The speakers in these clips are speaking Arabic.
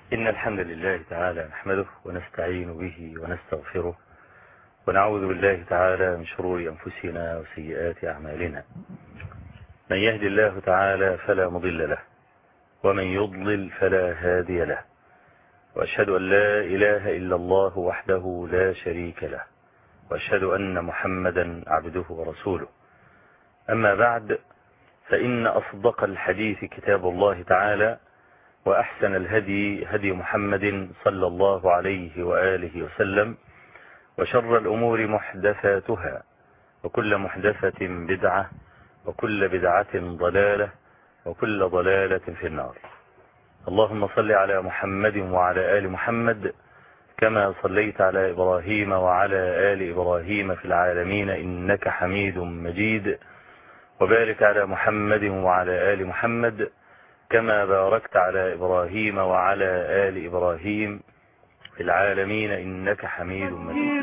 إن الحمد لله تعالى نحمده ونستعين به ونستغفره ونعوذ بالله تعالى من شرور أنفسنا وسيئات أعمالنا. من يهد الله تعالى فلا مضل له ومن يضلل فلا هادي له، وأشهد أن لا إله إلا الله وحده لا شريك له، وأشهد أن محمدا عبده ورسوله. أما بعد، فإن أصدق الحديث كتاب الله تعالى، وأحسن الهدي هدي محمد صلى الله عليه وآله وسلم، وشر الأمور محدثاتها، وكل محدثة بدعة، وكل بدعة ضلالة، وكل ضلالة في النار. اللهم صل على محمد وعلى آل محمد كما صليت على إبراهيم وعلى آل إبراهيم في العالمين إنك حميد مجيد، وبارك على محمد وعلى آل محمد كما باركت على إبراهيم وعلى آل إبراهيم في العالمين إنك حميد مجيد.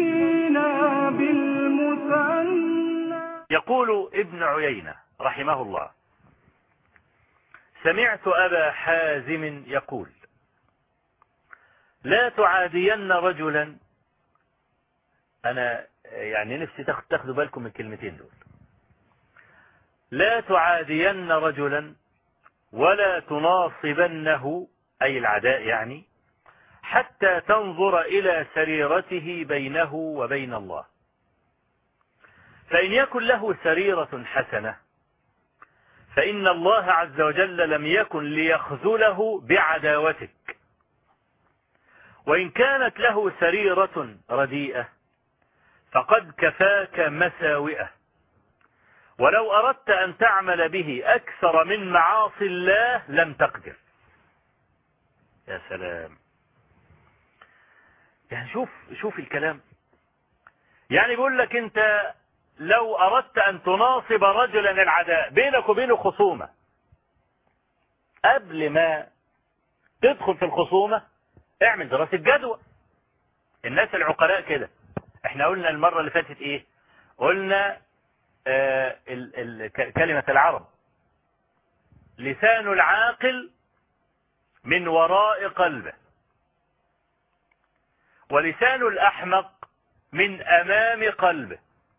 يقول ابن عيينة رحمه الله: سمعت أبا حازم يقول: لا تعادين رجلا. أنا يعني نفسي تاخدوا بالكم من الكلمتين دول. لا تعادين رجلا ولا تناصبنه، أي العداء يعني، حتى تنظر إلى سريرته بينه وبين الله، فإن يكن له سريرة حسنة فإن الله عز وجل لم يكن ليخذله بعداوتك، وإن كانت له سريرة رديئة فقد كفاك مساوئه، ولو أردت أن تعمل به أكثر من معاصي الله لم تقدر. يا سلام، يعني شوف الكلام. يعني بيقول لك أنت لو أردت أن تناصب رجلا العداء، بينك وبينه خصومة، قبل ما تدخل في الخصومة اعمل دراسة جدوى. الناس العقلاء كده. احنا قلنا المرة اللي فاتت ايه؟ قلنا كلمة العرب: لسان العاقل من وراء قلبه، ولسان الأحمق من أمام قلبه.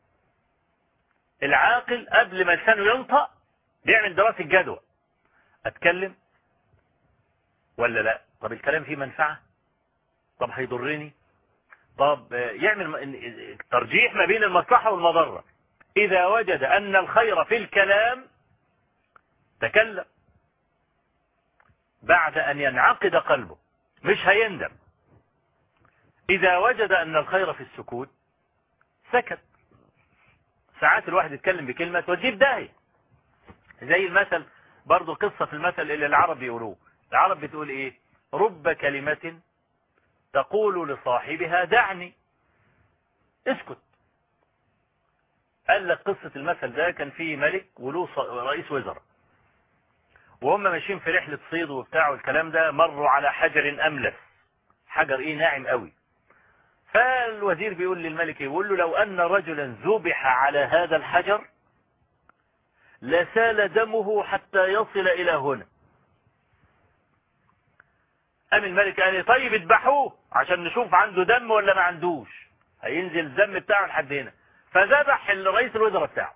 العاقل قبل ما لسانه ينطق بيعمل دراسة جدوى: أتكلم ولا لا؟ طب الكلام فيه منفعة؟ طب هيضرني؟ طب يعمل ترجيح ما بين المصلحة والمضرة. إذا وجد أن الخير في الكلام تكلم بعد أن ينعقد قلبه، مش هيندم. إذا وجد أن الخير في السكوت سكت. ساعات الواحد يتكلم بكلمة توديه في داهية. زي المثل، برضو قصة في المثل اللي العرب بيقولوه. العرب بتقول إيه؟ رب كلمة تقول لصاحبها دعني. اسكت. قال لك قصة المثل ده: كان فيه ملك وله رئيس وزراء، وهم ماشيين في رحلة صيد وبتاع والكلام ده، مروا على حجر أملس، حجر إيه ناعم قوي. فالوزير بيقول للملك، يقول له: لو أن رجلا ذبح على هذا الحجر لسال دمه حتى يصل إلى هنا. قام الملك قال: طيب اذبحوه عشان نشوف عنده دم ولا ما عندوش، هينزل الدم بتاعه لحد هنا. فذبح الرئيس الوزراء بتاعه.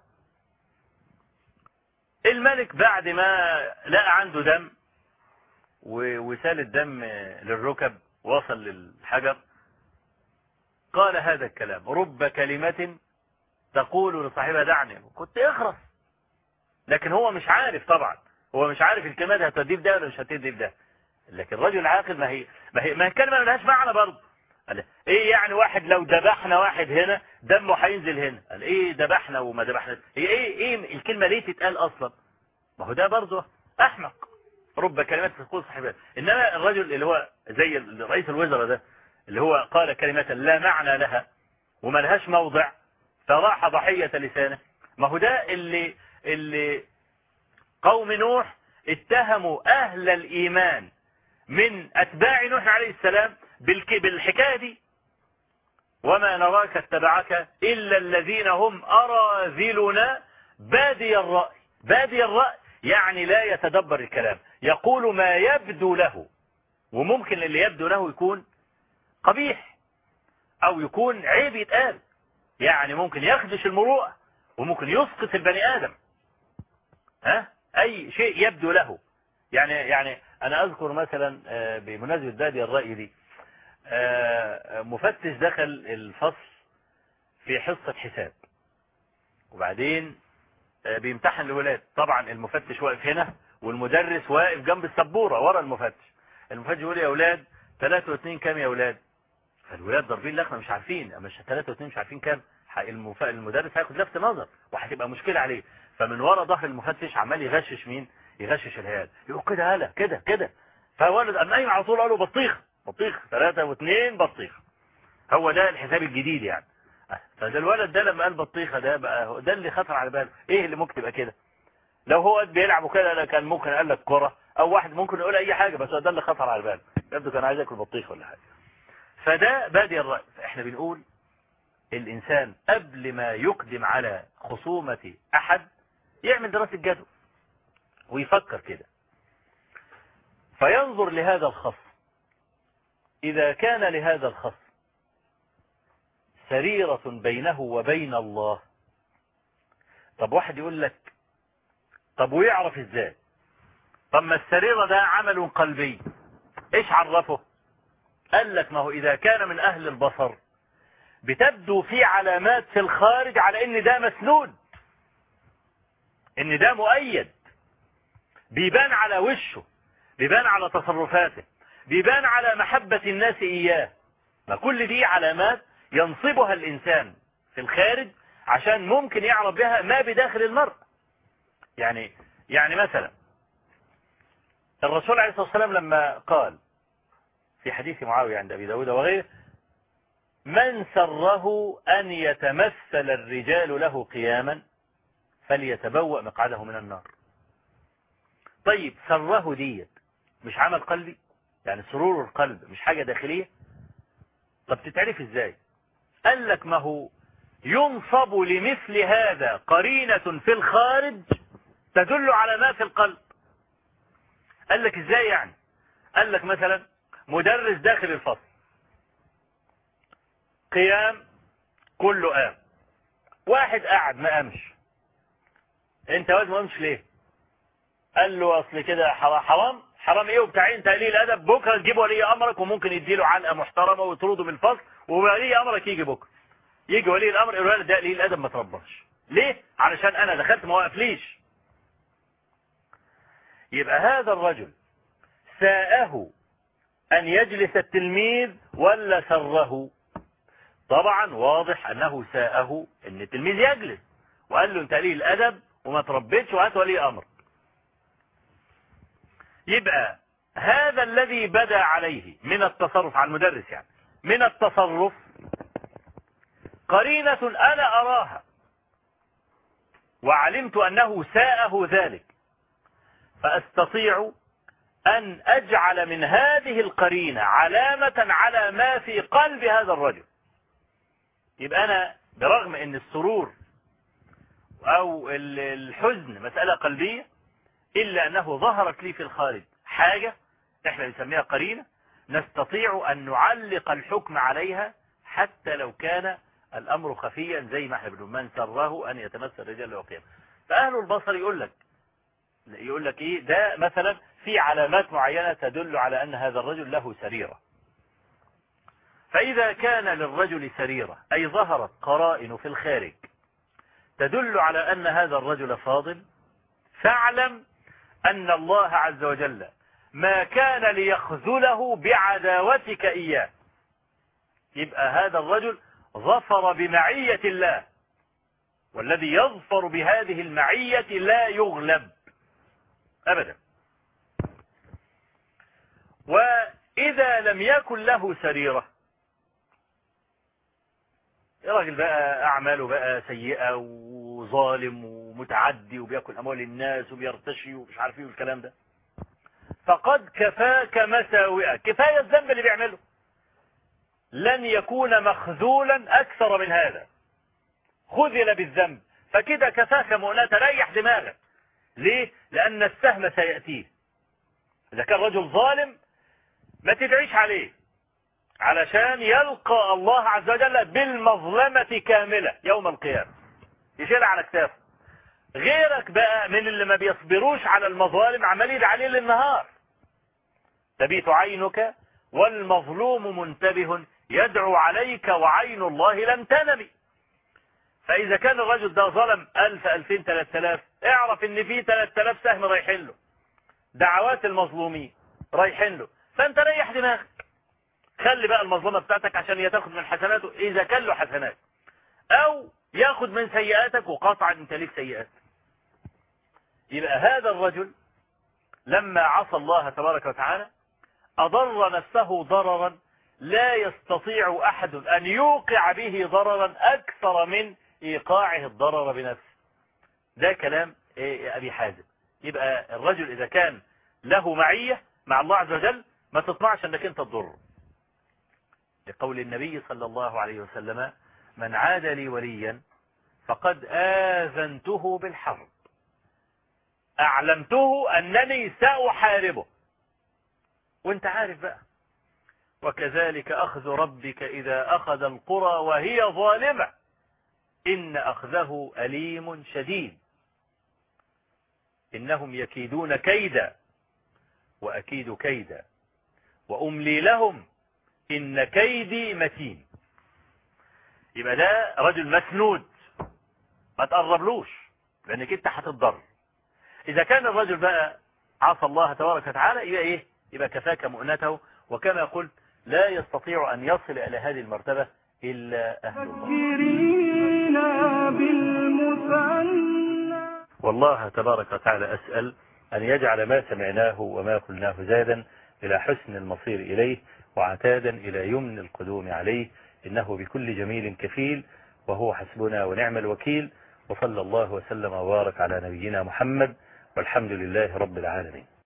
الملك بعد ما لقى عنده دم وسال الدم للركب وصل للحجر، قال هذا الكلام: رب كلمة تقول لصاحبها دعني. كنت اخرس. لكن هو مش عارف، طبعا هو مش عارف الكلمة دي هتوديه في ده ولا مش هتوديه في ده. لكن الرجل العاقل ما هي الكلمة ما لهاش معنى برضه. قال ايه يعني واحد لو ذبحنا واحد هنا دمه هينزل هنا؟ قال ايه ذبحنا وما ذبحنا؟ هي ايه الكلمة ليه تتقال اصلا؟ ما هو ده برضه احمق. رب كلمات تقول صاحبها. انما الرجل اللي هو زي رئيس الوزراء ده، اللي هو قال كلمة لا معنى لها وما لهاش موضع فراح ضحية لسانه، ما هو ده اللي قوم نوح اتهموا اهل الايمان من اتباع نوح عليه السلام بالحكاية دي: وما نراك اتبعك الا الذين هم اراذلنا بادي الرأي. بادي الرأي يعني لا يتدبر الكلام، يقول ما يبدو له وممكن اللي يبدو له يكون قبيح أو يكون عيب يتقال، يعني ممكن يخدش المروءة وممكن يسقط البني آدم، أي شيء يبدو له. يعني أنا أذكر مثلا بمناسبة بادئ الرأي دي، مفتش دخل الفصل في حصة حساب، وبعدين بيمتحن الولاد. طبعا المفتش واقف هنا والمدرس واقف جنب السبورة ورا المفتش. المفتش يقول يا أولاد 3 و2 كام يا أولاد؟ فالولاد ضاربين لخمة مش عارفين، مش 3 و2 مش عارفين كام. المدرس هياخد لفت نظر وهتبقى مشكلة عليه. فمن ورا ظهر المفتش عمال يغشش مين؟ يغشش العيال، يقول كده هلا كده كده. فولد قام قايم على طول قال له بطيخ بطيخ 3 و2 بطيخ. هو ده الحساب الجديد يعني. فده الولد ده لما قال بطيخه ده بقى ده اللي خطر على باله، ايه اللي ممكن يبقى كده؟ لو هو بيلعبوا كده كان ممكن قال لك كره، او واحد ممكن يقول اي حاجه، بس ده اللي خطر على باله، يبدو كان عايز ياكل بطيخ ولا حاجه. فده بادئ الرأي. فاحنا بنقول الانسان قبل ما يقدم على خصومة احد يعمل دراسة جدوى ويفكر كده، فينظر لهذا الخصم. اذا كان لهذا الخصم سريرة بينه وبين الله، طب واحد يقول لك طب ويعرف ازاي؟ طب ما السريرة ده عمل قلبي، ايش عرفه؟ قال لك ما هو اذا كان من اهل البصر بتبدو في علامات في الخارج على ان ده مسنود، ان ده مؤيد، بيبان على وشه، بيبان على تصرفاته، بيبان على محبة الناس اياه. ما كل دي علامات ينصبها الانسان في الخارج عشان ممكن يعرف بها ما بداخل المرء. يعني مثلا الرسول عليه الصلاة والسلام لما قال في حديث معاوية عند أبي داود وغيره: من سره أن يتمثل الرجال له قياما فليتبوأ مقعده من النار. طيب سره ديت مش عمل قلبي؟ يعني سرور القلب مش حاجة داخلية؟ طب تتعرف ازاي؟ قال لك ما هو ينصب لمثل هذا قرينة في الخارج تدل على ما في القلب. قال لك ازاي يعني؟ قال لك مثلا مدرس داخل الفصل، قيام كله قام، واحد قاعد ما قامش. انت واد ما قامش ليه؟ قال له اصل كده حرام. حرام ايه وبتاعين تقليل ادب؟ بكره تجيب ولي امرك وممكن يديله علقه محترمه ويطرده من الفصل، وولي امرك يجي بكره، يجي ولي الامر يقول له ده قليل الادب ما ترباش. ليه؟ علشان انا دخلت ما وقفليش. يبقى هذا الرجل ساءه ان يجلس التلميذ ولا سره؟ طبعا واضح انه ساءه ان التلميذ يجلس، وقال له انت قليل الادب وما تربيتش وهات ولي امر. يبقى هذا الذي بدا عليه من التصرف على المدرس، يعني من التصرف قرينة انا اراها وعلمت انه ساءه ذلك، فاستطيع ان اجعل من هذه القرينة علامة على ما في قلب هذا الرجل. يبقى انا برغم ان السرور او الحزن مسألة قلبية، الا انه ظهرت لي في الخارج حاجة احنا بنسميها قرينة، نستطيع ان نعلق الحكم عليها حتى لو كان الامر خفيا، زي ما احنا بنقول من سره ان يتمثل الرجال له قيام. فاهل البصر يقول لك ايه ده؟ مثلا في علامات معينة تدل على ان هذا الرجل له سريرة. فاذا كان للرجل سريرة اي ظهرت قرائن في الخارج تدل على ان هذا الرجل فاضل، فاعلم ان الله عز وجل ما كان ليخذله بعداوتك اياه. يبقى هذا الرجل ظفر بمعية الله، والذي يظفر بهذه المعية لا يغلب ابدا. واذا لم يكن له سريرة، الراجل بقى اعماله بقى سيئة وظالم ومتعدي وبياكل اموال الناس وبيرتشي ومش عارف ايه والكلام ده، فقد كفاك مساوئة، كفاية الذنب اللي بيعمله، لن يكون مخذولا اكثر من هذا، خذل بالذنب، فكده كفاك مؤنة، ريح دماغك. ليه؟ لان السهم سيأتيه. اذا كان رجل ظالم ما تدعيش عليه، علشان يلقى الله عز وجل بالمظلمة كاملة يوم القيامة، يشيل على كتافه. غيرك بقى من اللي ما بيصبروش على المظالم عمال يدعي عليه للنهار. تبيت عينك والمظلوم منتبه يدعو عليك وعين الله لم تنم. فإذا كان الرجل ده ظلم 1000 2000 3000، اعرف ان في 3000 سهم رايحين له، دعوات المظلومين رايحين له، فانت ريح دماغك. خلي بقى المظلمة بتاعتك عشان يتاخد من حسناته إذا كان له حسنات، أو ياخد من سيئاتك، وقطعا انت ليك سيئات. يبقى هذا الرجل لما عصى الله تبارك وتعالى أضر نفسه ضررا لا يستطيع أحد أن يوقع به ضررا أكثر من إيقاعه الضرر بنفسه. ده كلام أبي حازم. يبقى الرجل إذا كان له معية مع الله عز وجل ما تطمعش أنك أنت تضره، لقول النبي صلى الله عليه وسلم: من عاد لي وليا فقد آذنته بالحرب، أعلمته أنني سأحاربه. وانت عارف بقى، وكذلك أخذ ربك إذا أخذ القرى وهي ظالمة إن أخذه أليم شديد. إنهم يكيدون كيدا وأكيد كيدا وأملي لهم إن كيدي متين. يبقى ده رجل مسنود، ما تقربلوش لأنك انت هتتضر. إذا كان الرجل بقى عصى الله تبارك وتعالى يبقى إيه؟ يبقى كفاك مؤنته. وكما قلت لا يستطيع أن يصل إلى هذه المرتبة إلا أهل الله. والله تبارك وتعالى أسأل أن يجعل ما سمعناه وما قلناه زادا إلى حسن المصير إليه وعتادا إلى يمن القدوم عليه، إنه بكل جميل كفيل وهو حسبنا ونعم الوكيل. وصلى الله وسلم وبارك على نبينا محمد، والحمد لله رب العالمين.